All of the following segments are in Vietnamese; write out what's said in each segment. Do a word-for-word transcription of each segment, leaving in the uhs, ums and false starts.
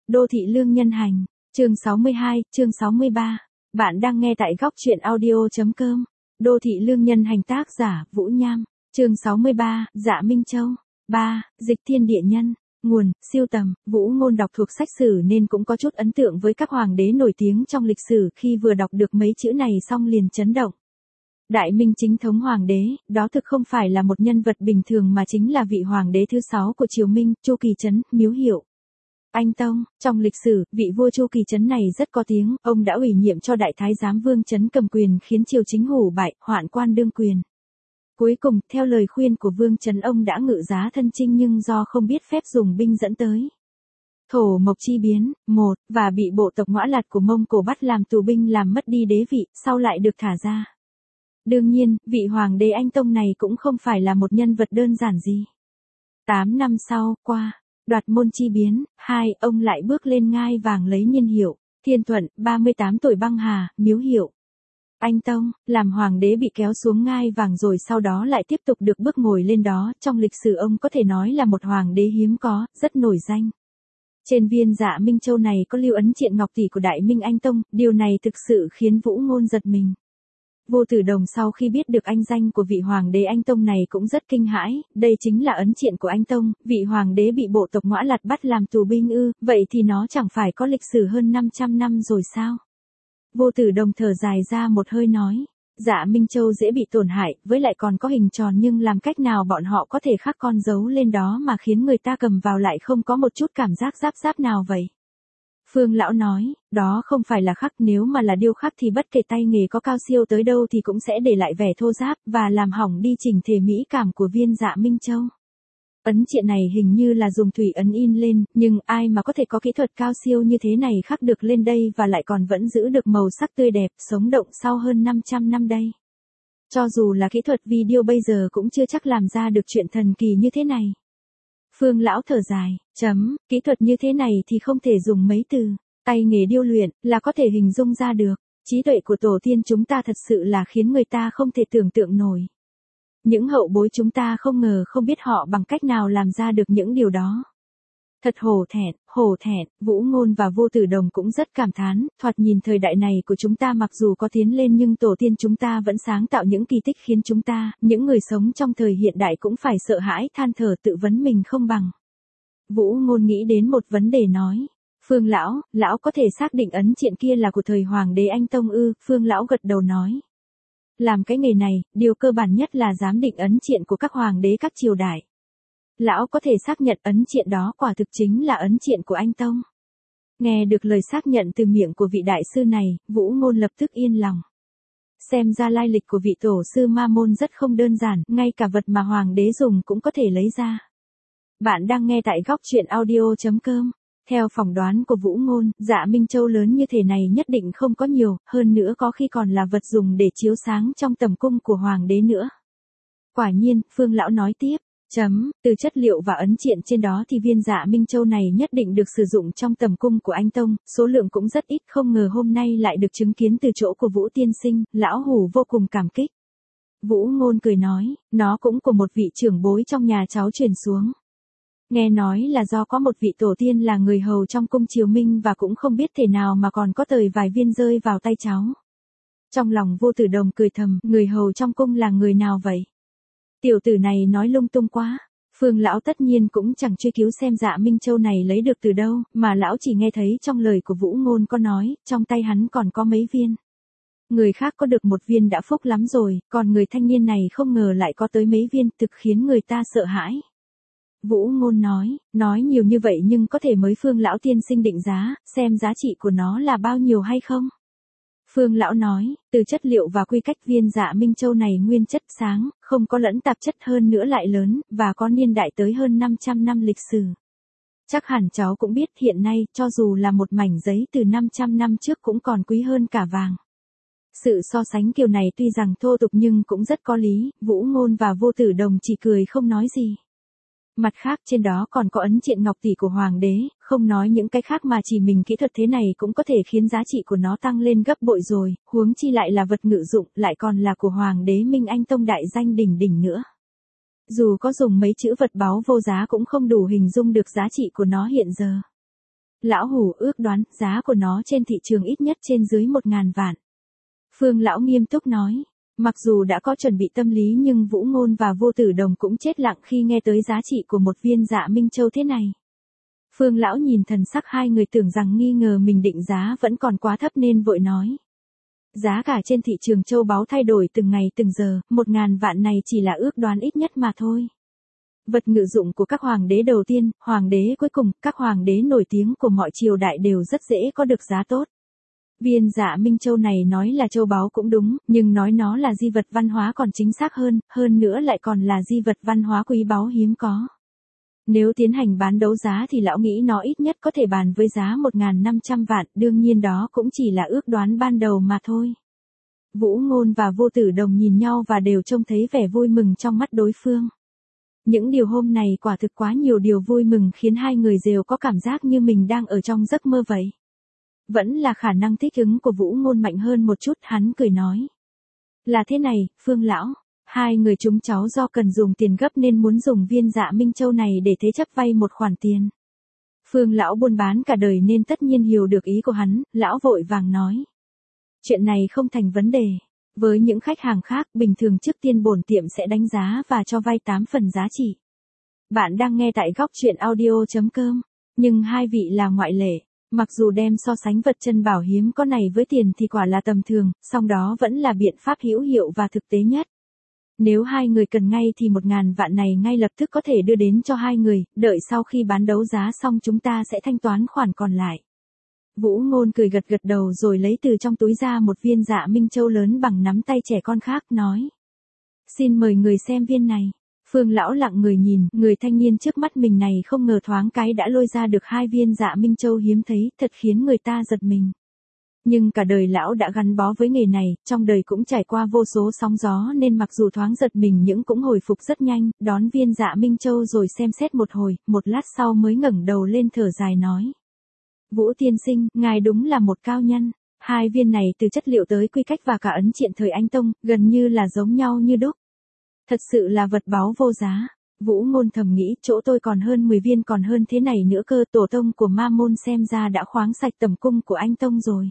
Đô thị lương nhân hành, chương sáu mươi hai, chương sáu mươi ba. Bạn đang nghe tại góc truyện audio.com. Đô thị lương nhân hành tác giả, Vũ Nham, chương sáu mươi ba, Dạ Minh Châu. ba. Dịch thiên địa nhân. Nguồn, siêu tầm, Vũ Ngôn đọc thuộc sách sử nên cũng có chút ấn tượng với các hoàng đế nổi tiếng trong lịch sử, khi vừa đọc được mấy chữ này xong liền chấn động. Đại Minh chính thống hoàng đế, đó thực không phải là một nhân vật bình thường mà chính là vị hoàng đế thứ sáu của triều Minh, Chu Kỳ Trấn, Miếu Hiệu. Anh Tông. Trong lịch sử, vị vua Chu Kỳ Trấn này rất có tiếng, ông đã ủy nhiệm cho đại thái giám Vương Trấn cầm quyền khiến triều chính hủ bại, hoạn quan đương quyền. Cuối cùng, theo lời khuyên của Vương Trấn, ông đã ngự giá thân chinh nhưng do không biết phép dùng binh dẫn tới thổ mộc chi biến, một, và bị bộ tộc Ngõa Lạt của Mông Cổ bắt làm tù binh làm mất đi đế vị, sau lại được thả ra. Đương nhiên, vị hoàng đế Anh Tông này cũng không phải là một nhân vật đơn giản gì. Tám năm sau, qua Đoạt Môn chi biến, hai, ông lại bước lên ngai vàng lấy niên hiệu Thiên Thuận, ba mươi tám tuổi băng hà, Miếu Hiệu. Anh Tông, làm hoàng đế bị kéo xuống ngai vàng rồi sau đó lại tiếp tục được bước ngồi lên đó, trong lịch sử ông có thể nói là một hoàng đế hiếm có, rất nổi danh. Trên viên Dạ Minh Châu này có lưu ấn triện ngọc tỷ của Đại Minh Anh Tông, điều này thực sự khiến Vũ Ngôn giật mình. Vô Tử Đồng sau khi biết được anh danh của vị hoàng đế Anh Tông này cũng rất kinh hãi, đây chính là ấn triện của Anh Tông, vị hoàng đế bị bộ tộc Ngõa Lạt bắt làm tù binh ư, vậy thì nó chẳng phải có lịch sử hơn năm trăm năm rồi sao? Vô Tử Đồng thở dài ra một hơi nói, Dạ Minh Châu dễ bị tổn hại, với lại còn có hình tròn nhưng làm cách nào bọn họ có thể khắc con dấu lên đó mà khiến người ta cầm vào lại không có một chút cảm giác giáp giáp nào vậy? Phương Lão nói, đó không phải là khắc, nếu mà là điêu khắc thì bất kể tay nghề có cao siêu tới đâu thì cũng sẽ để lại vẻ thô ráp, và làm hỏng đi chỉnh thể mỹ cảm của viên Dạ Minh Châu. Ấn triện này hình như là dùng thủy ấn in lên, nhưng ai mà có thể có kỹ thuật cao siêu như thế này khắc được lên đây và lại còn vẫn giữ được màu sắc tươi đẹp, sống động sau hơn năm trăm năm đây. Cho dù là kỹ thuật video bây giờ cũng chưa chắc làm ra được chuyện thần kỳ như thế này. Phương Lão thở dài, chấm, kỹ thuật như thế này thì không thể dùng mấy từ, tay nghề điêu luyện, là có thể hình dung ra được. Trí tuệ của tổ tiên chúng ta thật sự là khiến người ta không thể tưởng tượng nổi. Những hậu bối chúng ta không ngờ không biết họ bằng cách nào làm ra được những điều đó. Thật hổ thẹn, hổ thẹn, Vũ Ngôn và Vô Tử Đồng cũng rất cảm thán, thoạt nhìn thời đại này của chúng ta mặc dù có tiến lên nhưng tổ tiên chúng ta vẫn sáng tạo những kỳ tích khiến chúng ta, những người sống trong thời hiện đại cũng phải sợ hãi, than thở tự vấn mình không bằng. Vũ Ngôn nghĩ đến một vấn đề nói, Phương Lão, Lão có thể xác định ấn triện kia là của thời Hoàng đế Anh Tông ư? Phương Lão gật đầu nói. Làm cái nghề này, điều cơ bản nhất là giám định ấn triện của các hoàng đế các triều đại. Lão có thể xác nhận ấn triện đó quả thực chính là ấn triện của Anh Tông. Nghe được lời xác nhận từ miệng của vị đại sư này, Vũ Ngôn lập tức yên lòng. Xem ra lai lịch của vị tổ sư Ma Môn rất không đơn giản, ngay cả vật mà hoàng đế dùng cũng có thể lấy ra. Bạn đang nghe tại góc truyện audio.com. Theo phỏng đoán của Vũ Ngôn, Dạ Minh Châu lớn như thế này nhất định không có nhiều, hơn nữa có khi còn là vật dùng để chiếu sáng trong tầm cung của hoàng đế nữa. Quả nhiên, Phương Lão nói tiếp, chấm, từ chất liệu và ấn triện trên đó thì viên Dạ Minh Châu này nhất định được sử dụng trong tầm cung của Anh Tông, số lượng cũng rất ít, không ngờ hôm nay lại được chứng kiến từ chỗ của Vũ tiên sinh, Lão Hủ vô cùng cảm kích. Vũ Ngôn cười nói, nó cũng của một vị trưởng bối trong nhà cháu truyền xuống. Nghe nói là do có một vị tổ tiên là người hầu trong cung triều Minh và cũng không biết thể nào mà còn có tời vài viên rơi vào tay cháu. Trong lòng Vô Tử Đồng cười thầm, người hầu trong cung là người nào vậy? Tiểu tử này nói lung tung quá. Phương Lão tất nhiên cũng chẳng truy cứu xem Dạ Minh Châu này lấy được từ đâu, mà Lão chỉ nghe thấy trong lời của Vũ Ngôn có nói, trong tay hắn còn có mấy viên. Người khác có được một viên đã phúc lắm rồi, còn người thanh niên này không ngờ lại có tới mấy viên, thực khiến người ta sợ hãi. Vũ Ngôn nói, nói nhiều như vậy nhưng có thể mới Phương Lão tiên sinh định giá, xem giá trị của nó là bao nhiêu hay không? Phương Lão nói, từ chất liệu và quy cách viên Dạ Minh Châu này nguyên chất sáng, không có lẫn tạp chất, hơn nữa lại lớn, và có niên đại tới hơn năm trăm năm lịch sử. Chắc hẳn cháu cũng biết hiện nay, cho dù là một mảnh giấy từ năm trăm năm trước cũng còn quý hơn cả vàng. Sự so sánh kiểu này tuy rằng thô tục nhưng cũng rất có lý, Vũ Ngôn và Vô Tử Đồng chỉ cười không nói gì. Mặt khác trên đó còn có ấn triện ngọc tỷ của hoàng đế, không nói những cái khác mà chỉ mình kỹ thuật thế này cũng có thể khiến giá trị của nó tăng lên gấp bội rồi, huống chi lại là vật ngự dụng, lại còn là của hoàng đế Minh Anh Tông đại danh đỉnh đỉnh nữa. Dù có dùng mấy chữ vật báu vô giá cũng không đủ hình dung được giá trị của nó hiện giờ. Lão Hủ ước đoán, giá của nó trên thị trường ít nhất trên dưới một ngàn vạn. Phương lão nghiêm túc nói. Mặc dù đã có chuẩn bị tâm lý nhưng Vũ Ngôn và Vô Tử Đồng cũng chết lặng khi nghe tới giá trị của một viên Dạ Minh Châu thế này. Phương lão nhìn thần sắc hai người tưởng rằng nghi ngờ mình định giá vẫn còn quá thấp nên vội nói. Giá cả trên thị trường châu báu thay đổi từng ngày từng giờ, một ngàn vạn này chỉ là ước đoán ít nhất mà thôi. Vật ngự dụng của các hoàng đế đầu tiên, hoàng đế cuối cùng, các hoàng đế nổi tiếng của mọi triều đại đều rất dễ có được giá tốt. Viên Dạ Minh Châu này nói là châu báu cũng đúng, nhưng nói nó là di vật văn hóa còn chính xác hơn, hơn nữa lại còn là di vật văn hóa quý báu hiếm có. Nếu tiến hành bán đấu giá thì lão nghĩ nó ít nhất có thể bàn với giá một nghìn năm trăm vạn, đương nhiên đó cũng chỉ là ước đoán ban đầu mà thôi. Vũ Ngôn và Vô Tử Đồng nhìn nhau và đều trông thấy vẻ vui mừng trong mắt đối phương. Những điều hôm này quả thực quá nhiều điều vui mừng khiến hai người đều có cảm giác như mình đang ở trong giấc mơ vậy. Vẫn là khả năng thích ứng của Vũ Ngôn mạnh hơn một chút, hắn cười nói. Là thế này, Phương lão, hai người chúng cháu do cần dùng tiền gấp nên muốn dùng viên Dạ Minh Châu này để thế chấp vay một khoản tiền. Phương lão buôn bán cả đời nên tất nhiên hiểu được ý của hắn, lão vội vàng nói. Chuyện này không thành vấn đề. Với những khách hàng khác, bình thường trước tiên bổn tiệm sẽ đánh giá và cho vay tám phần giá trị. Bạn đang nghe tại góc truyện audio chấm com, nhưng hai vị là ngoại lệ. Mặc dù đem so sánh vật chân bảo hiếm có này với tiền thì quả là tầm thường, song đó vẫn là biện pháp hữu hiệu và thực tế nhất. Nếu hai người cần ngay thì một ngàn vạn này ngay lập tức có thể đưa đến cho hai người, đợi sau khi bán đấu giá xong chúng ta sẽ thanh toán khoản còn lại. Vũ Ngôn cười gật gật đầu rồi lấy từ trong túi ra một viên Dạ Minh Châu lớn bằng nắm tay trẻ con khác, nói. Xin mời người xem viên này. Phương lão lặng người nhìn, người thanh niên trước mắt mình này không ngờ thoáng cái đã lôi ra được hai viên Dạ Minh Châu hiếm thấy, thật khiến người ta giật mình. Nhưng cả đời lão đã gắn bó với nghề này, trong đời cũng trải qua vô số sóng gió nên mặc dù thoáng giật mình nhưng cũng hồi phục rất nhanh, đón viên Dạ Minh Châu rồi xem xét một hồi, một lát sau mới ngẩng đầu lên thở dài nói. Vũ tiên sinh, ngài đúng là một cao nhân. Hai viên này từ chất liệu tới quy cách và cả ấn triện thời Anh Tông, gần như là giống nhau như đúc. Thật sự là vật báu vô giá. Vũ Ngôn thầm nghĩ, chỗ tôi còn hơn mười viên còn hơn thế này nữa cơ, tổ tông của Ma Môn xem ra đã khoáng sạch tầm cung của Anh Tông rồi.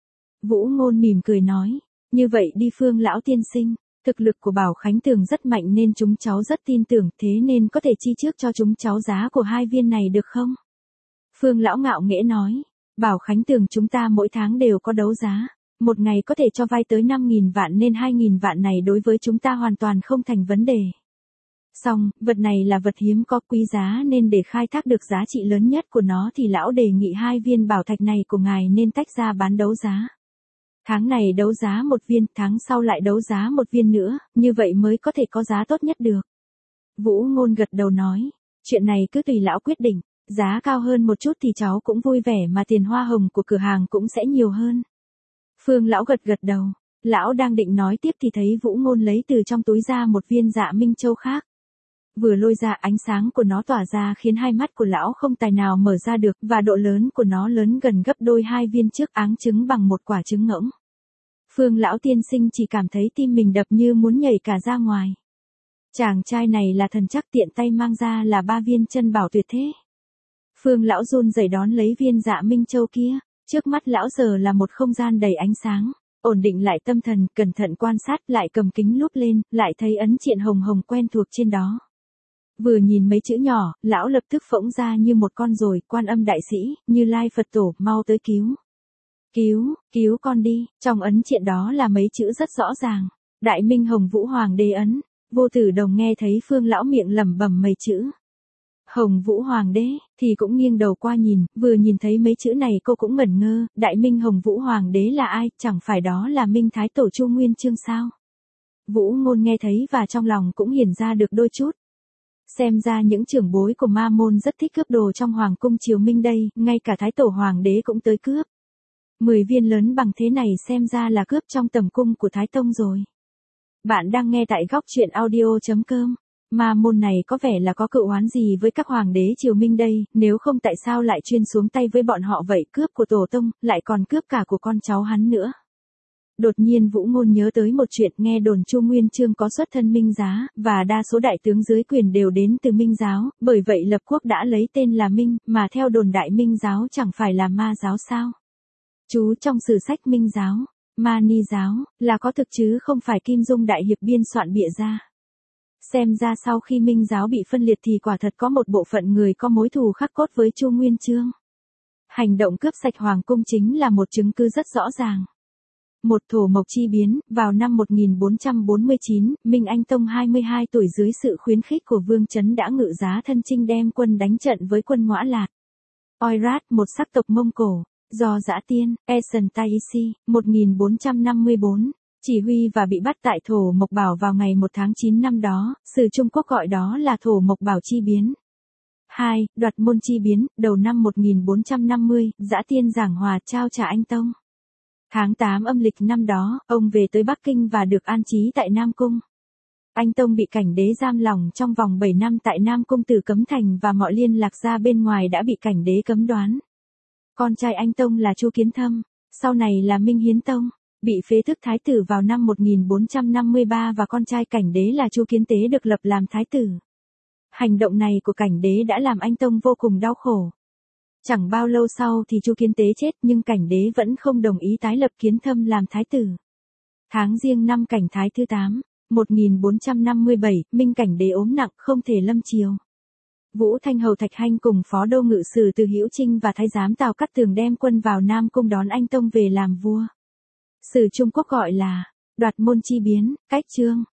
Vũ Ngôn mỉm cười nói, như vậy đi Phương lão tiên sinh, thực lực của Bảo Khánh Tường rất mạnh nên chúng cháu rất tin tưởng, thế nên có thể chi trước cho chúng cháu giá của hai viên này được không? Phương lão ngạo nghễ nói, Bảo Khánh Tường chúng ta mỗi tháng đều có đấu giá, một ngày có thể cho vay tới năm nghìn vạn nên hai nghìn vạn này đối với chúng ta hoàn toàn không thành vấn đề. Song, vật này là vật hiếm có quý giá nên để khai thác được giá trị lớn nhất của nó thì lão đề nghị hai viên bảo thạch này của ngài nên tách ra bán đấu giá. Tháng này đấu giá một viên, tháng sau lại đấu giá một viên nữa, như vậy mới có thể có giá tốt nhất được. Vũ Ngôn gật đầu nói, chuyện này cứ tùy lão quyết định. Giá cao hơn một chút thì cháu cũng vui vẻ mà tiền hoa hồng của cửa hàng cũng sẽ nhiều hơn. Phương lão gật gật đầu, lão đang định nói tiếp thì thấy Vũ Ngôn lấy từ trong túi ra một viên Dạ Minh Châu khác. Vừa lôi ra ánh sáng của nó tỏa ra khiến hai mắt của lão không tài nào mở ra được và độ lớn của nó lớn gần gấp đôi hai viên trước áng trứng bằng một quả trứng ngỗng. Phương lão tiên sinh chỉ cảm thấy tim mình đập như muốn nhảy cả ra ngoài. Chàng trai này là thần chắc tiện tay mang ra là ba viên chân bảo tuyệt thế. Phương lão run rẩy đón lấy viên Dạ Minh Châu kia, trước mắt lão giờ là một không gian đầy ánh sáng, ổn định lại tâm thần, cẩn thận quan sát lại cầm kính lúp lên, lại thấy ấn triện hồng hồng quen thuộc trên đó. Vừa nhìn mấy chữ nhỏ, lão lập tức phỗng ra như một con ruồi, Quan Âm đại sĩ, Như Lai Phật tổ, mau tới cứu. Cứu, cứu con đi, trong ấn triện đó là mấy chữ rất rõ ràng, Đại Minh Hồng Vũ Hoàng đế ấn. Vô Tử Đồng nghe thấy Phương lão miệng lẩm bẩm mấy chữ Hồng Vũ Hoàng đế, thì cũng nghiêng đầu qua nhìn, vừa nhìn thấy mấy chữ này cô cũng ngẩn ngơ, Đại Minh Hồng Vũ Hoàng đế là ai, chẳng phải đó là Minh Thái Tổ Chu Nguyên Chương sao? Vũ Ngôn nghe thấy và trong lòng cũng hiển ra được đôi chút. Xem ra những trưởng bối của Ma Môn rất thích cướp đồ trong Hoàng cung triều Minh đây, ngay cả Thái Tổ Hoàng đế cũng tới cướp. Mười viên lớn bằng thế này xem ra là cướp trong tầm cung của Thái Tông rồi. Bạn đang nghe tại góc truyện audio chấm com. Ma Môn này có vẻ là có cựu oán gì với các hoàng đế triều Minh đây, nếu không tại sao lại chuyên xuống tay với bọn họ vậy, cướp của tổ tông, lại còn cướp cả của con cháu hắn nữa. Đột nhiên Vũ Ngôn nhớ tới một chuyện, nghe đồn Chu Nguyên Chương có xuất thân Minh Giá, và đa số đại tướng dưới quyền đều đến từ Minh giáo, bởi vậy lập quốc đã lấy tên là Minh, mà theo đồn đại Minh giáo chẳng phải là ma giáo sao? Chú trong sử sách Minh giáo, Ma Ni giáo, là có thực chứ không phải Kim Dung Đại Hiệp biên soạn bịa ra. Xem ra sau khi Minh giáo bị phân liệt thì quả thật có một bộ phận người có mối thù khắc cốt với Chu Nguyên Chương. Hành động cướp sạch hoàng cung chính là một chứng cứ rất rõ ràng. Một thổ mộc chi biến, vào năm một nghìn bốn trăm bốn mươi chín, Minh Anh Tông hai mươi hai tuổi dưới sự khuyến khích của Vương Chấn đã ngự giá thân chinh đem quân đánh trận với quân Ngõa Lạt. Oirat, một sắc tộc Mông Cổ, do Dã Tiên, Eson Taisi, một nghìn bốn trăm năm mươi bốn, chỉ huy và bị bắt tại thổ Mộc Bảo vào ngày một tháng chín năm đó, sử Trung Quốc gọi đó là thổ Mộc Bảo chi biến. hai. Đoạt môn chi biến, đầu năm một nghìn bốn trăm năm mươi, Dã Tiên giảng hòa trao trả Anh Tông. Tháng tám âm lịch năm đó, ông về tới Bắc Kinh và được an trí tại Nam Cung. Anh Tông bị cảnh đế giam lỏng trong vòng bảy năm tại Nam Cung Tử Cấm Thành và mọi liên lạc ra bên ngoài đã bị cảnh đế cấm đoán. Con trai anh Tông là Chu Kiến Thâm, sau này là Minh Hiến Tông, bị phế thức thái tử vào năm một nghìn bốn trăm năm mươi ba và con trai cảnh đế là Chu Kiến Tế được lập làm thái tử. Hành động này của cảnh đế đã làm anh Tông vô cùng đau khổ. Chẳng bao lâu sau thì Chu Kiến Tế chết nhưng cảnh đế vẫn không đồng ý tái lập Kiến Thâm làm thái tử. Tháng Giêng năm Cảnh Thái thứ tám, một nghìn bốn trăm năm mươi bảy, Minh cảnh đế ốm nặng không thể lâm triều. Vũ Thanh Hầu Thạch Hanh cùng phó đô ngự sử Từ Hữu Trinh và thái giám Tào Cát Tường đem quân vào Nam Cung đón anh Tông về làm vua. Sử Trung Quốc gọi là đoạt môn chi biến, cách chương.